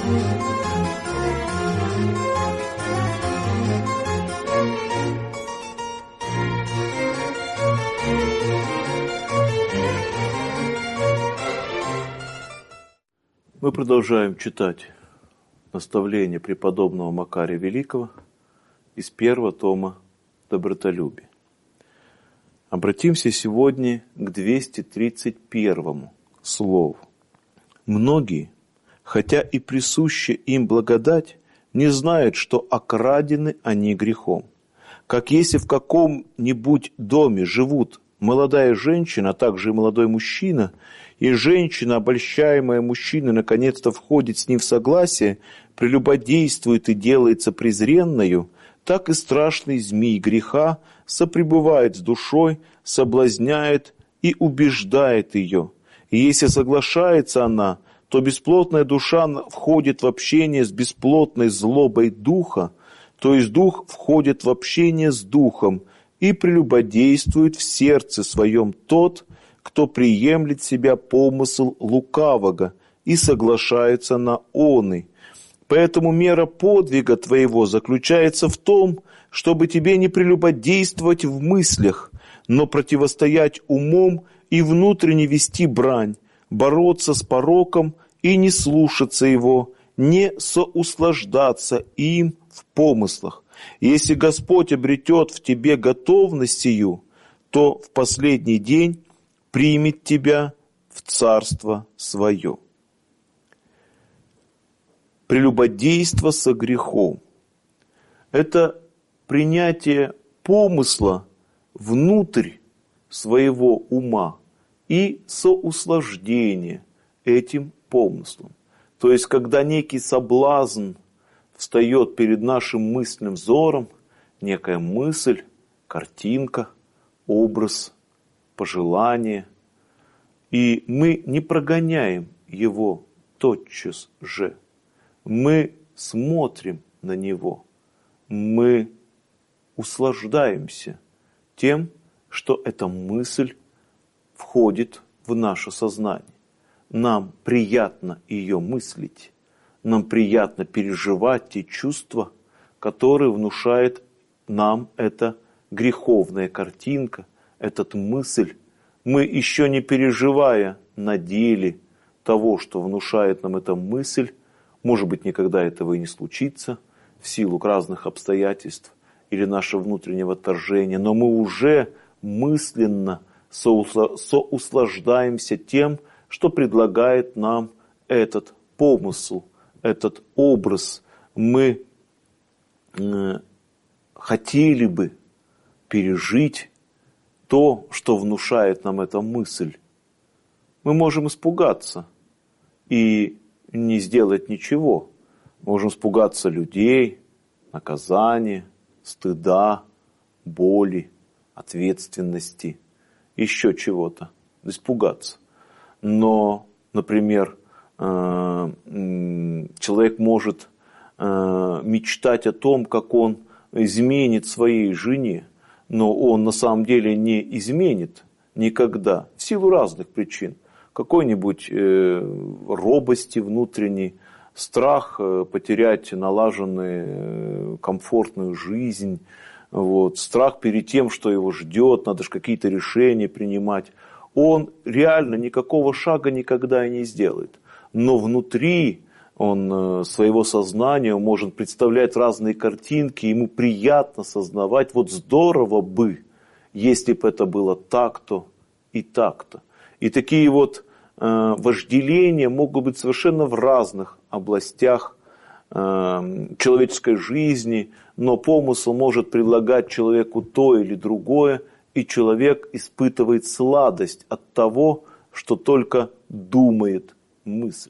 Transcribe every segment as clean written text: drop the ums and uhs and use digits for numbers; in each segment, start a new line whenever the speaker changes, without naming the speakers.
Мы продолжаем читать наставления преподобного Макария Великого из первого тома «Добротолюбие». Обратимся сегодня к 231 слову. Многие, хотя и присуща им благодать, не знают, что окрадены они грехом. Как если в каком-нибудь доме живут молодая женщина, а также и молодой мужчина, и женщина, обольщаемая мужчиной, наконец-то входит с ним в согласие, прелюбодействует и делается презренною, так и страшный змей греха сопребывает с душой, соблазняет и убеждает ее. И если соглашается она, то бесплотная душа входит в общение с бесплотной злобой духа, то есть дух входит в общение с духом и прелюбодействует в сердце своем тот, кто приемлет себя помысл лукавого и соглашается на оный. Поэтому мера подвига твоего заключается в том, чтобы тебе не прелюбодействовать в мыслях, но противостоять умом и внутренне вести брань, бороться с пороком и не слушаться его, не соуслаждаться им в помыслах. Если Господь обретет в тебе готовность сию, то в последний день примет тебя в царство свое. Прелюбодейство со грехом – это принятие помысла внутрь своего ума и соуслаждение этим помыслом. То есть, когда некий соблазн встает перед нашим мысленным взором, некая мысль, картинка, образ, пожелание, и мы не прогоняем его тотчас же. Мы смотрим на него, мы услаждаемся тем, что эта мысль входит в наше сознание. Нам приятно ее мыслить, нам приятно переживать те чувства, которые внушает нам эта греховная картинка, этот мысль. Мы, еще не переживая на деле того, что внушает нам эта мысль, может быть, никогда этого и не случится, в силу разных обстоятельств или нашего внутреннего отторжения, но мы уже мысленно соуслаждаемся тем, что предлагает нам этот помысл, этот образ. Мы хотели бы пережить то, что внушает нам эта мысль. Мы можем испугаться и не сделать ничего. Можем испугаться людей, наказания, стыда, боли, ответственности, еще чего-то. Испугаться. Но, например, человек может мечтать о том, как он изменит своей жене, но он на самом деле не изменит никогда, в силу разных причин. Какой-нибудь робости внутренней, страх потерять налаженную комфортную жизнь, страх перед тем, что его ждет, надо же какие-то решения принимать. Он реально никакого шага никогда и не сделает. Но внутри он своего сознания может представлять разные картинки, ему приятно сознавать, здорово бы, если бы это было так-то и так-то. И такие вожделения могут быть совершенно в разных областях человеческой жизни, но помысл может предлагать человеку то или другое, и человек испытывает сладость от того, что только думает мысль.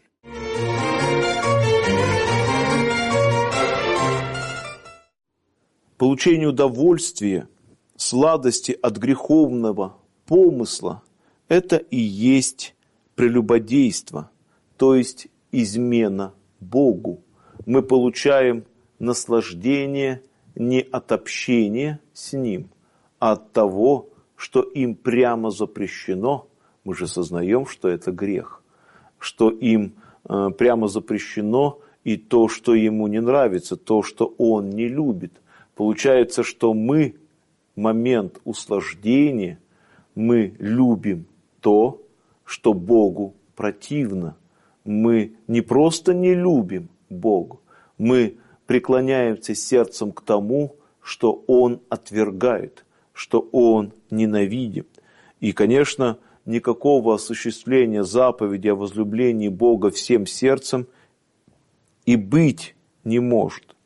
Получение удовольствия, сладости от греховного помысла – это и есть прелюбодейство, то есть измена Богу. Мы получаем наслаждение не от общения с Ним, а от того, что им прямо запрещено. Мы же сознаем, что это грех, что им прямо запрещено и то, что ему не нравится, то, что он не любит. Получается, что мы, момент услаждения, мы любим то, что Богу противно. Мы не просто не любим Бога, мы преклоняемся сердцем к тому, что Он отвергает, что Он ненавидит. И, конечно, никакого осуществления заповеди о возлюблении Бога всем сердцем и быть не может.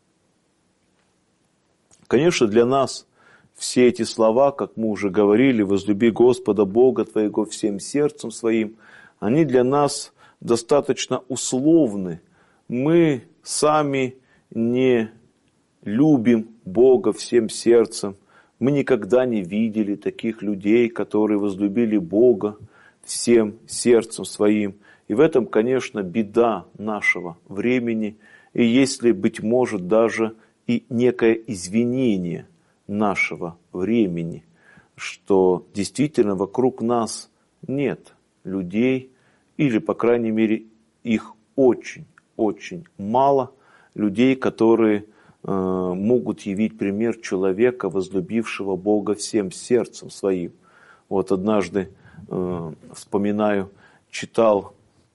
Конечно, для нас все эти слова, как мы уже говорили, «возлюби Господа Бога твоего всем сердцем своим», они для нас достаточно условны. Мы сами не любим Бога всем сердцем. Мы никогда не видели таких людей, которые возлюбили Бога всем сердцем своим. И в этом, конечно, беда нашего времени. И если, быть может, даже и некое извинение нашего времени, что действительно вокруг нас нет людей, или, по крайней мере, их очень мало, людей, которые могут явить пример человека, возлюбившего Бога всем сердцем своим. Вот однажды, вспоминаю, читал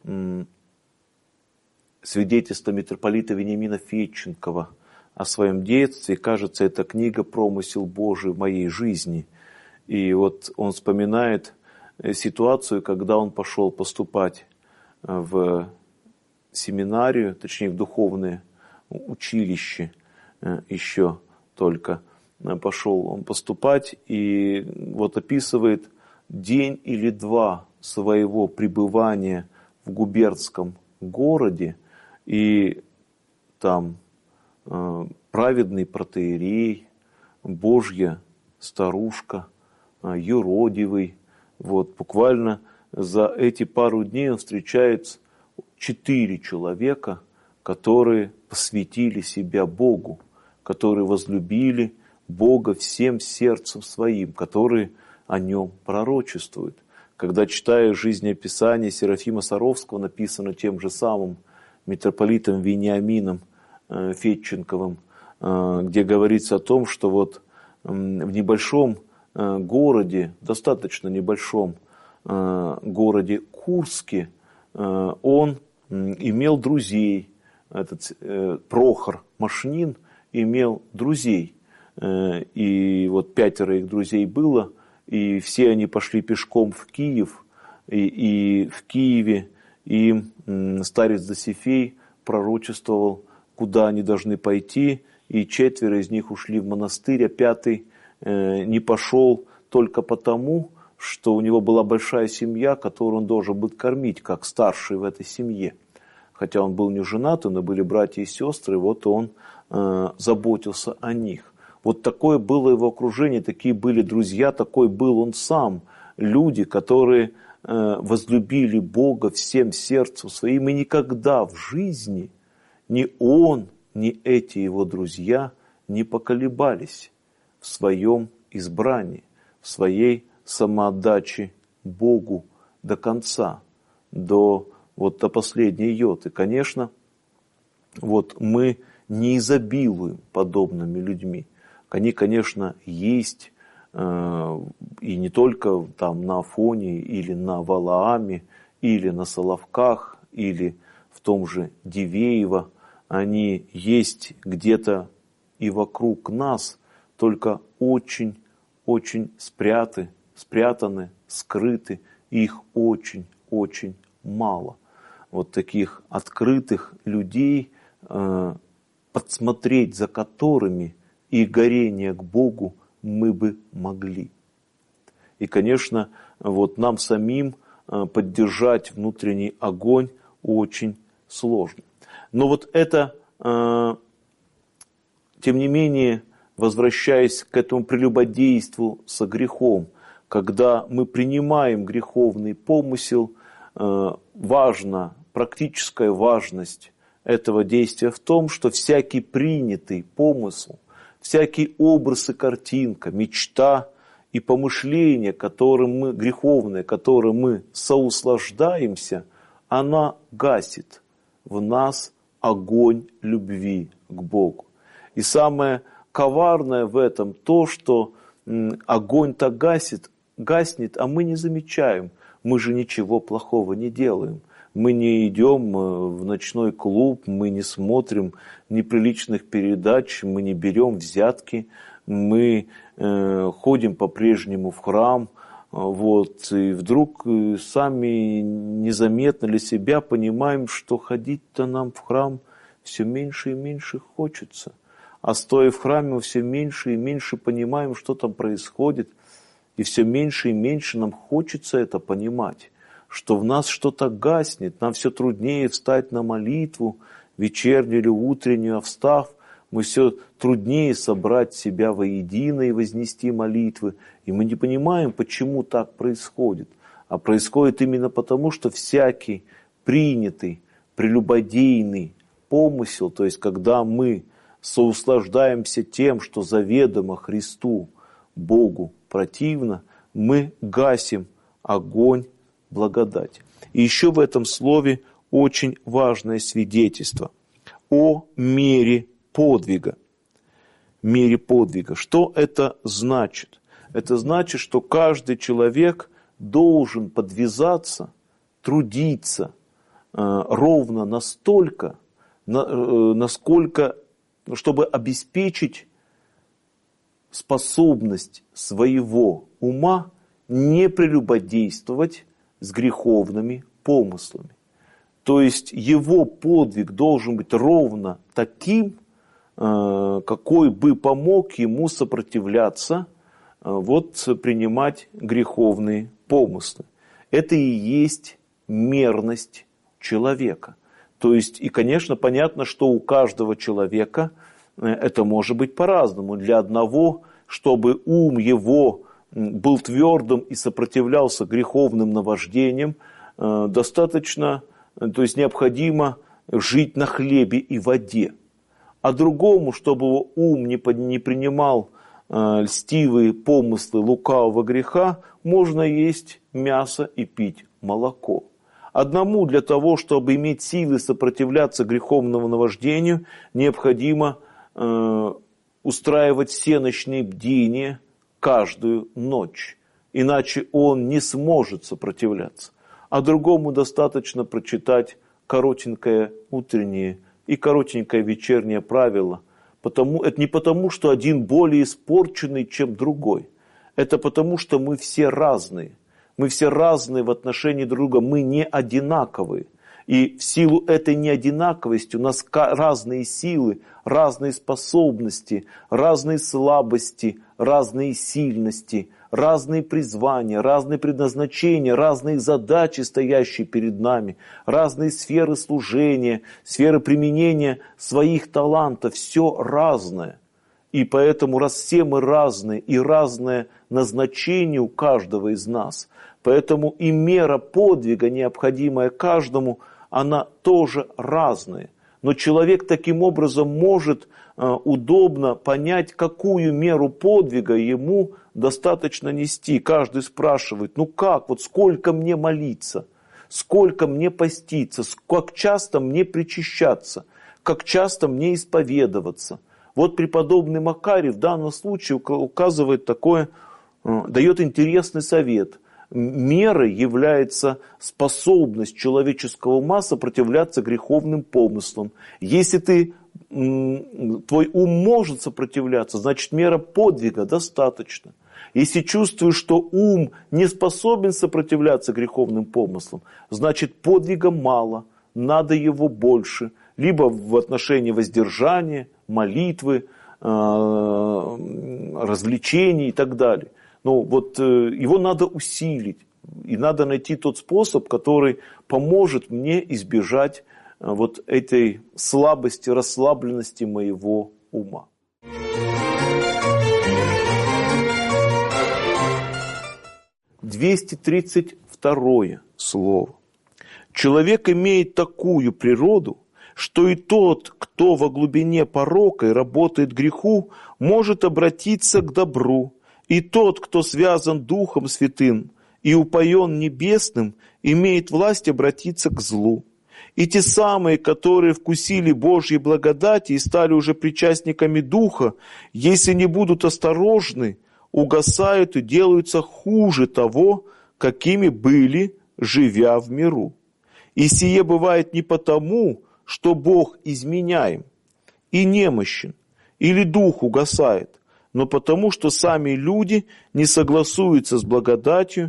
свидетельство митрополита Вениамина Федченкова о своем детстве. Кажется, это книга «Промысел Божий в моей жизни». И вот он вспоминает ситуацию, когда он пошел поступать в семинарию, точнее в духовное училище, еще только пошел он поступать, и вот описывает день или два своего пребывания в губернском городе, и там праведный протоиерей, Божья старушка, юродивый. Вот буквально за эти пару дней он встречает 4 человека, которые посвятили себя Богу, которые возлюбили Бога всем сердцем своим, которые о Нем пророчествуют. Когда читаешь жизнеописание Серафима Саровского, написано тем же самым митрополитом Вениамином Федченковым, где говорится о том, что вот в небольшом городе, достаточно небольшом городе Курске, он имел друзей, этот Прохор Машнин имел друзей, и вот 5 их друзей было, и все они пошли пешком в Киев, и в Киеве им старец Досифей пророчествовал, куда они должны пойти, и 4 из них ушли в монастырь, а 5 не пошел только потому, что у него была большая семья, которую он должен был кормить, как старший в этой семье. Хотя он был не женат, но были братья и сестры, вот он заботился о них. Вот такое было его окружение, такие были друзья, такой был он сам. Люди, которые возлюбили Бога всем сердцем своим, и никогда в жизни ни он, ни эти его друзья не поколебались в своем избрании, в своей самоотдаче Богу до конца, до последней йоты. Конечно, вот мы не изобилуем подобными людьми. Они, конечно, есть, и не только там на Афоне, или на Валааме, или на Соловках, или в том же Дивеево. Они есть где-то и вокруг нас, только очень спрятаны, скрыты, их очень мало. Вот таких открытых людей, подсмотреть за которыми и горение к Богу мы бы могли. И, конечно, вот нам самим поддержать внутренний огонь очень сложно. Но вот это, тем не менее, возвращаясь к этому прелюбодейству со грехом, когда мы принимаем греховный помысел, практическая важность этого действия в том, что всякий принятый помысл, всякий образ и картинка, мечта и помышление, греховное, которым мы соуслаждаемся, она гасит в нас огонь любви к Богу. И самое коварное в этом то, что огонь-то гаснет, а мы не замечаем. Мы же ничего плохого не делаем. Мы не идем в ночной клуб, мы не смотрим неприличных передач, мы не берем взятки, мы ходим по-прежнему в храм. Вот, и вдруг сами незаметно для себя понимаем, что ходить-то нам в храм все меньше и меньше хочется. А стоя в храме, мы все меньше и меньше понимаем, что там происходит. И все меньше и меньше нам хочется это понимать, что в нас что-то гаснет, нам все труднее встать на молитву, вечернюю или утреннюю, а встав, мы все труднее собрать себя воедино и вознести молитвы. И мы не понимаем, почему так происходит. А происходит именно потому, что всякий принятый, прелюбодейный помысел, то есть когда мы соуслаждаемся тем, что заведомо Христу, Богу противно, мы гасим огонь благодати. И еще в этом слове очень важное свидетельство о мере подвига. Мере подвига. Что это значит? Это значит, что каждый человек должен подвязаться, трудиться ровно настолько, насколько, чтобы обеспечить способность своего ума не прелюбодействовать с греховными помыслами. То есть его подвиг должен быть ровно таким, какой бы помог ему сопротивляться, принимать греховные помыслы. Это и есть мерность человека. То есть, и, конечно, понятно, что у каждого человека это может быть по-разному. Для одного, чтобы ум его был твердым и сопротивлялся греховным наваждениям, достаточно, то есть необходимо жить на хлебе и воде. А другому, чтобы его ум не принимал льстивые помыслы лукавого греха, можно есть мясо и пить молоко. Одному для того, чтобы иметь силы сопротивляться греховному наваждению, необходимо устраивать всеночные бдения каждую ночь, иначе он не сможет сопротивляться. А другому достаточно прочитать коротенькое утреннее и коротенькое вечернее правило. Это не потому, что один более испорченный, чем другой. Это потому, что мы все разные. Мы все разные в отношении друг друга, мы не одинаковые. И в силу этой неодинаковости у нас разные силы, разные способности, разные слабости, разные сильности, разные призвания, разные предназначения, разные задачи, стоящие перед нами, разные сферы служения, сферы применения своих талантов, все разное. И поэтому, раз все мы разные, и разное назначение у каждого из нас, поэтому и мера подвига, необходимая каждому, она тоже разная. Но человек таким образом может удобно понять, какую меру подвига ему достаточно нести. Каждый спрашивает, сколько мне молиться, сколько мне поститься, как часто мне причащаться, как часто мне исповедоваться. Вот преподобный Макарий в данном случае указывает дает интересный совет. Мерой является способность человеческого ума сопротивляться греховным помыслам. Если твой ум может сопротивляться, значит мера подвига достаточно. Если чувствуешь, что ум не способен сопротивляться греховным помыслам, значит подвига мало, надо его больше. Либо в отношении воздержания, молитвы, развлечений и так далее. Его надо усилить. И надо найти тот способ, который поможет мне избежать этой слабости, расслабленности моего ума. «232 слово. Человек имеет такую природу, что и тот, кто во глубине порока и работает греху, может обратиться к добру, и тот, кто связан Духом Святым и упоен Небесным, имеет власть обратиться к злу. И те самые, которые вкусили Божьей благодати и стали уже причастниками Духа, если не будут осторожны, угасают и делаются хуже того, какими были, живя в миру. И сие бывает не потому, что Бог изменяем и немощен, или Дух угасает, но потому, что сами люди не согласуются с благодатью,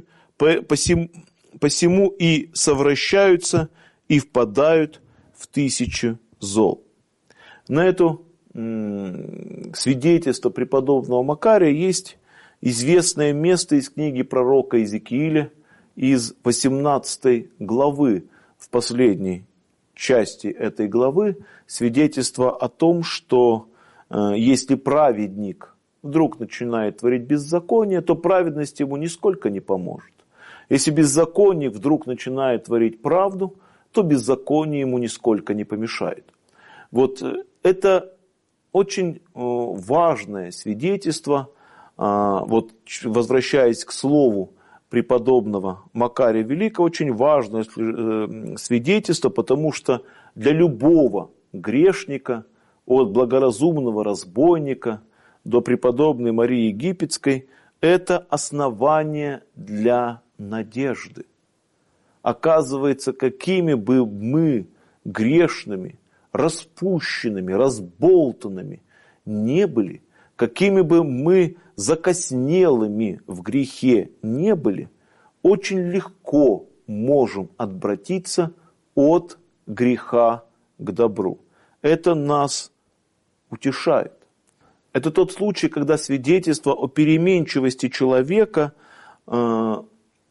посему и совращаются, и впадают в 1000 зол. На это свидетельство преподобного Макария есть известное место из книги пророка Иезекииля, из 18 главы, в последней части этой главы, свидетельство о том, что если праведник вдруг начинает творить беззаконие, то праведность ему нисколько не поможет. Если беззаконник вдруг начинает творить правду, то беззаконие ему нисколько не помешает. Вот это очень важное свидетельство, вот возвращаясь к слову преподобного Макария Великого, очень важное свидетельство, потому что для любого грешника, от благоразумного разбойника до преподобной Марии Египетской, это основание для надежды. Оказывается, какими бы мы грешными, распущенными, разболтанными не были, какими бы мы закоснелыми в грехе не были, очень легко можем отвратиться от греха к добру. Это нас утешает. Это тот случай, когда свидетельство о переменчивости человека, оно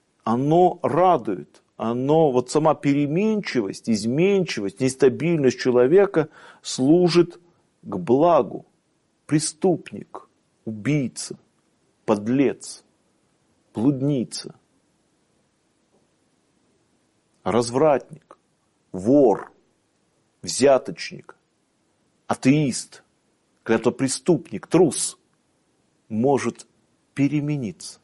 радует. Вот сама переменчивость, изменчивость, нестабильность человека служит к благу. Преступник, убийца, подлец, блудница, развратник, вор, взяточник, атеист, когда-то преступник, трус, может перемениться.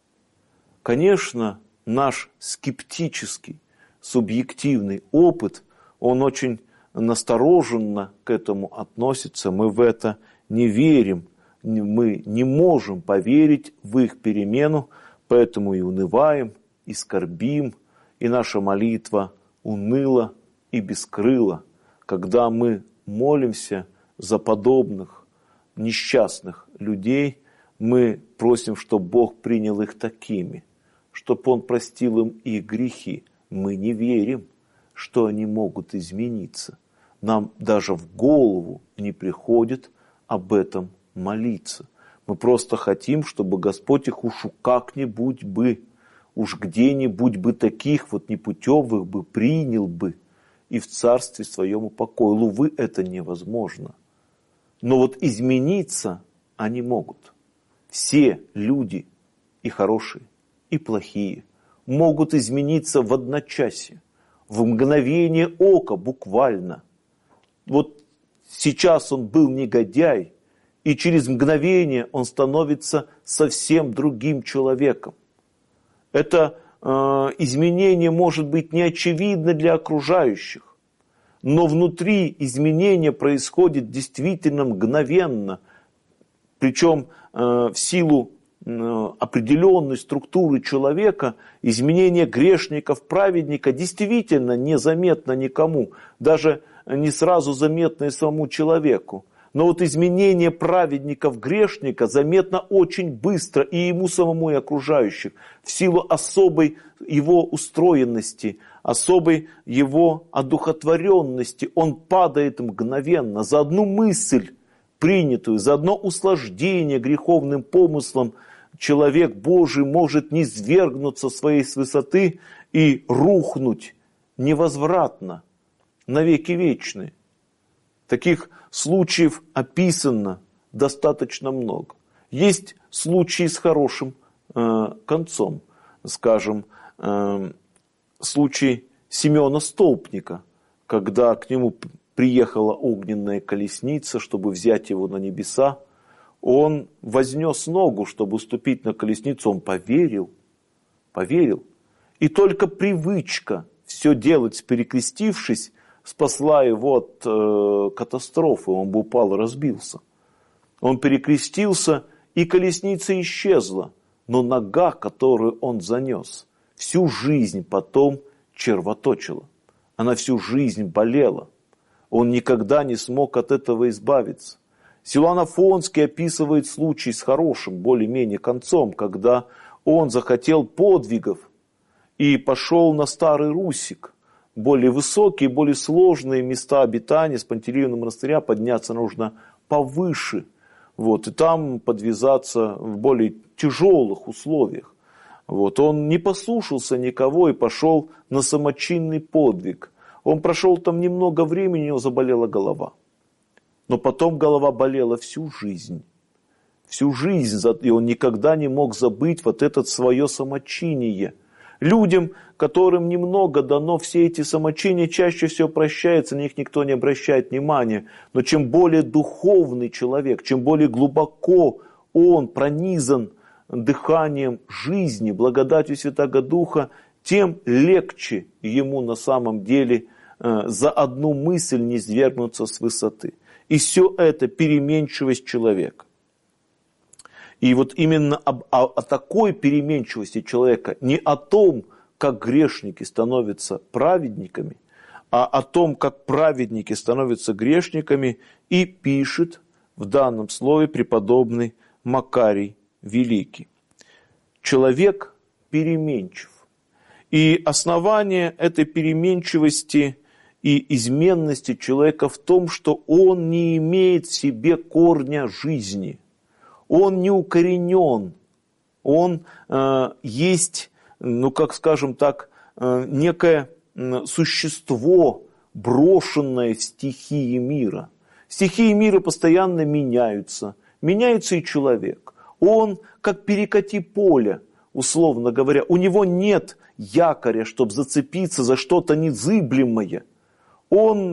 Конечно, наш скептический, субъективный опыт, он очень настороженно к этому относится, мы в это не верим, мы не можем поверить в их перемену, поэтому и унываем, и скорбим, и наша молитва уныла и бескрыла, когда мы молимся за подобных несчастных людей, мы просим, чтобы Бог принял их такими, чтобы Он простил им их грехи. Мы не верим, что они могут измениться. Нам даже в голову не приходит об этом молиться. Мы просто хотим, чтобы Господь их уж как-нибудь бы, уж где-нибудь бы таких вот непутевых бы принял бы и в Царстве Своем упокоил. Увы, это невозможно. Но вот измениться они могут. Все люди, и хорошие, и плохие, могут измениться в одночасье, в мгновение ока буквально. Вот сейчас он был негодяй, и через мгновение он становится совсем другим человеком. Это изменение может быть не очевидно для окружающих, но внутри изменение происходит действительно мгновенно, причем в силу определенной структуры человека изменение грешника в праведника действительно незаметно никому, даже не сразу заметно и самому человеку. Но вот изменение праведника в грешника заметно очень быстро и ему самому, и окружающих, в силу особой его устроенности, особой его одухотворенности. Он падает мгновенно за одну мысль принятую, за одно услаждение греховным помыслом. Человек Божий может низвергнуться своей с высоты и рухнуть невозвратно, навеки вечные. Таких случаев описано достаточно много. Есть случаи с хорошим концом. Скажем, случай Симеона Столпника, когда к нему приехала огненная колесница, чтобы взять его на небеса. Он вознес ногу, чтобы ступить на колесницу. Он поверил. И только привычка все делать, перекрестившись, спасла его от катастрофы, он бы упал и разбился. Он перекрестился, и колесница исчезла, но нога, которую он занес, всю жизнь потом червоточила. Она всю жизнь болела. Он никогда не смог от этого избавиться. Силуан Афонский описывает случай с хорошим, более-менее концом, когда он захотел подвигов и пошел на Старый Русик. Более высокие, более сложные места обитания с Пантелеевного монастыря подняться нужно повыше. И там подвязаться в более тяжелых условиях. Он не послушался никого и пошел на самочинный подвиг. Он прошел там немного времени, у него заболела голова. Но потом голова болела всю жизнь. Всю жизнь, и он никогда не мог забыть это свое самочиние. Людям, которым немного дано, все эти самочиния чаще всего прощаются, на них никто не обращает внимания. Но чем более духовный человек, чем более глубоко он пронизан дыханием жизни, благодатью Святаго Духа, тем легче ему на самом деле за одну мысль не свергнуться с высоты. И все это переменчивость человека. И именно о такой переменчивости человека, не о том, как грешники становятся праведниками, а о том, как праведники становятся грешниками, и пишет в данном слове преподобный Макарий Великий. Человек переменчив. И основание этой переменчивости и изменности человека в том, что он не имеет в себе корня жизни. Он не укоренен. Он есть, некое существо, брошенное в стихии мира. Стихии мира постоянно меняются. Меняется и человек. Он как перекати поле, условно говоря. У него нет якоря, чтобы зацепиться за что-то незыблемое. Он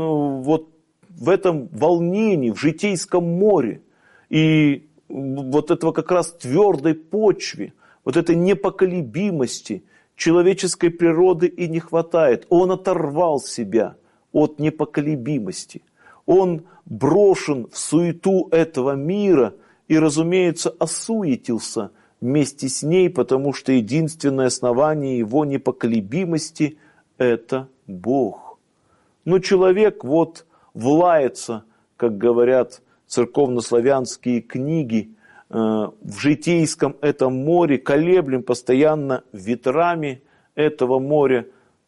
в этом волнении, в житейском море. И этого как раз твердой почве, этой непоколебимости человеческой природы и не хватает. Он оторвал себя от непоколебимости. Он брошен в суету этого мира и, разумеется, осуетился вместе с ней, потому что единственное основание его непоколебимости – это Бог. Но человек влается, как говорят церковнославянские книги, в житейском этом море, колеблем постоянно ветрами этого моря.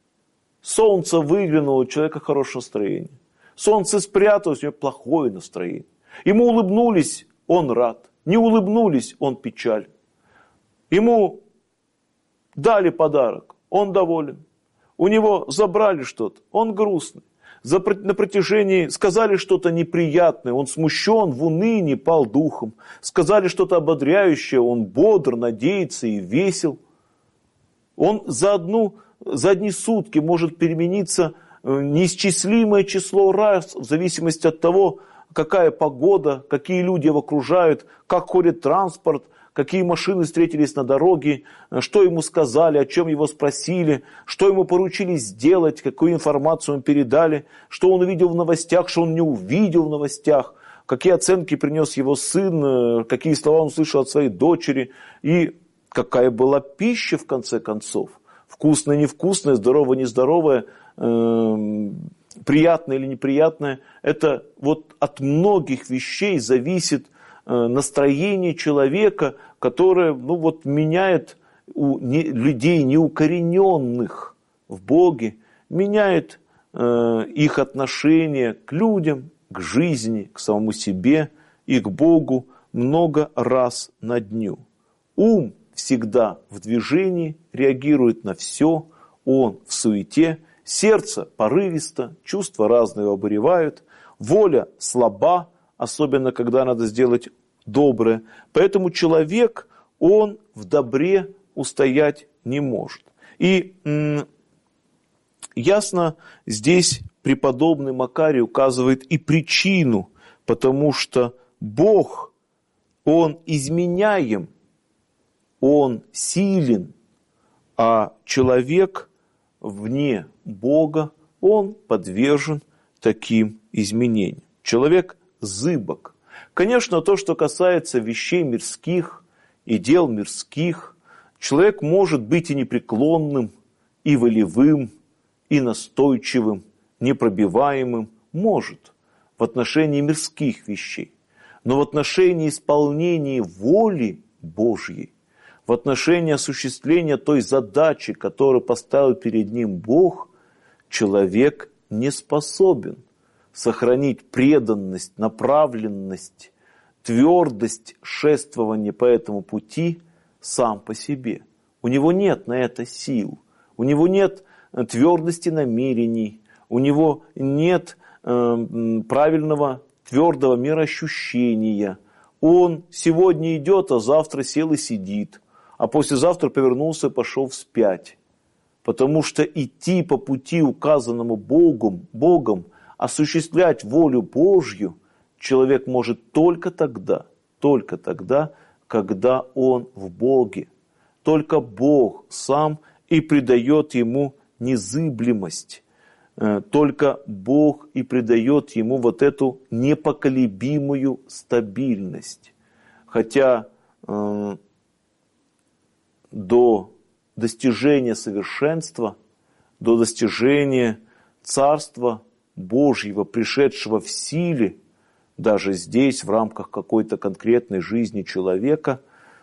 Солнце выглянуло, у человека хорошее настроение. Солнце спряталось, у него плохое настроение. Ему улыбнулись, он рад. Не улыбнулись, он печален. Ему дали подарок, он доволен. У него забрали что-то, он грустный. На протяжении сказали что-то неприятное, он смущен, в унынии, пал духом. Сказали что-то ободряющее, он бодр, надеется и весел. Он за одни сутки может перемениться неисчислимое число раз, в зависимости от того, какая погода, какие люди его окружают, как ходит транспорт, какие машины встретились на дороге, что ему сказали, о чем его спросили, что ему поручили сделать, какую информацию ему передали, что он увидел в новостях, что он не увидел в новостях, какие оценки принес его сын, какие слова он услышал от своей дочери, и какая была пища в конце концов. Вкусная, невкусная, здоровая, нездоровая, приятное или неприятное. Это от многих вещей зависит настроение человека, которое меняет у людей неукорененных в Боге, меняет их отношение к людям, к жизни, к самому себе и к Богу много раз на дню. Ум всегда в движении, реагирует на все, он в суете, сердце порывисто, чувства разные его обуревают, воля слаба, особенно когда надо сделать доброе. Поэтому человек, он в добре устоять не может. И ясно, здесь преподобный Макарий указывает и причину, потому что Бог, Он изменяем, Он силен, а человек вне Бога, он подвержен таким изменениям. Человек зыбок. Конечно, то, что касается вещей мирских и дел мирских, человек может быть и непреклонным, и волевым, и настойчивым, непробиваемым, может в отношении мирских вещей. Но в отношении исполнения воли Божьей, в отношении осуществления той задачи, которую поставил перед ним Бог, человек не способен сохранить преданность, направленность, твердость шествования по этому пути сам по себе. У него нет на это сил, у него нет твердости намерений, у него нет правильного твердого мироощущения. Он сегодня идет, а завтра сел и сидит, а послезавтра повернулся и пошел вспять. Потому что идти по пути, указанному Богом, осуществлять волю Божью, человек может только тогда, когда он в Боге. Только Бог сам и придает ему незыблемость. Только Бог и придает ему вот эту непоколебимую стабильность. Хотя до достижения совершенства, до достижения Царства Божьего, пришедшего в силе, даже здесь, в рамках какой-то конкретной жизни человека,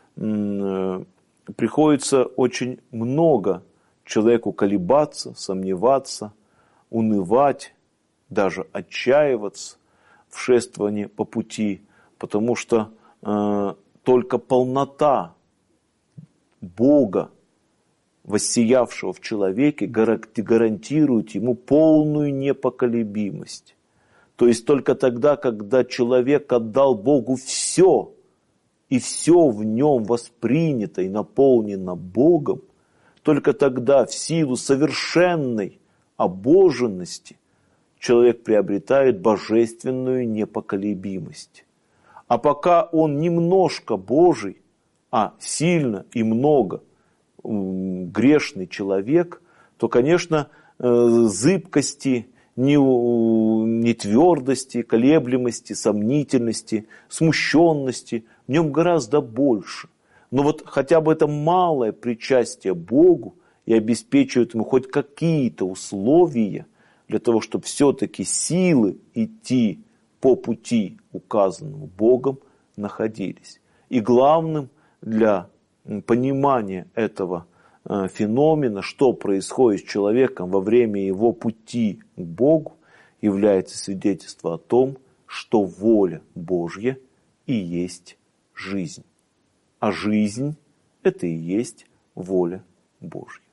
приходится очень много человеку колебаться, сомневаться, унывать, даже отчаиваться в шествовании по пути, потому что только полнота Бога, воссиявшего в человеке, гарантирует ему полную непоколебимость. То есть только тогда, когда человек отдал Богу все, и все в нем воспринято и наполнено Богом, только тогда в силу совершенной обоженности человек приобретает божественную непоколебимость. А пока он немножко Божий, а сильно и много грешный человек, то, конечно, зыбкости, нетвердости, колеблемости, сомнительности, смущенности в нем гораздо больше. Но вот хотя бы это малое причастие Богу и обеспечивает ему хоть какие-то условия для того, чтобы все-таки силы идти по пути, указанному Богом, находились. И главным для понимания этого феномена, что происходит с человеком во время его пути к Богу, является свидетельство о том, что воля Божья и есть жизнь. А жизнь – это и есть воля Божья.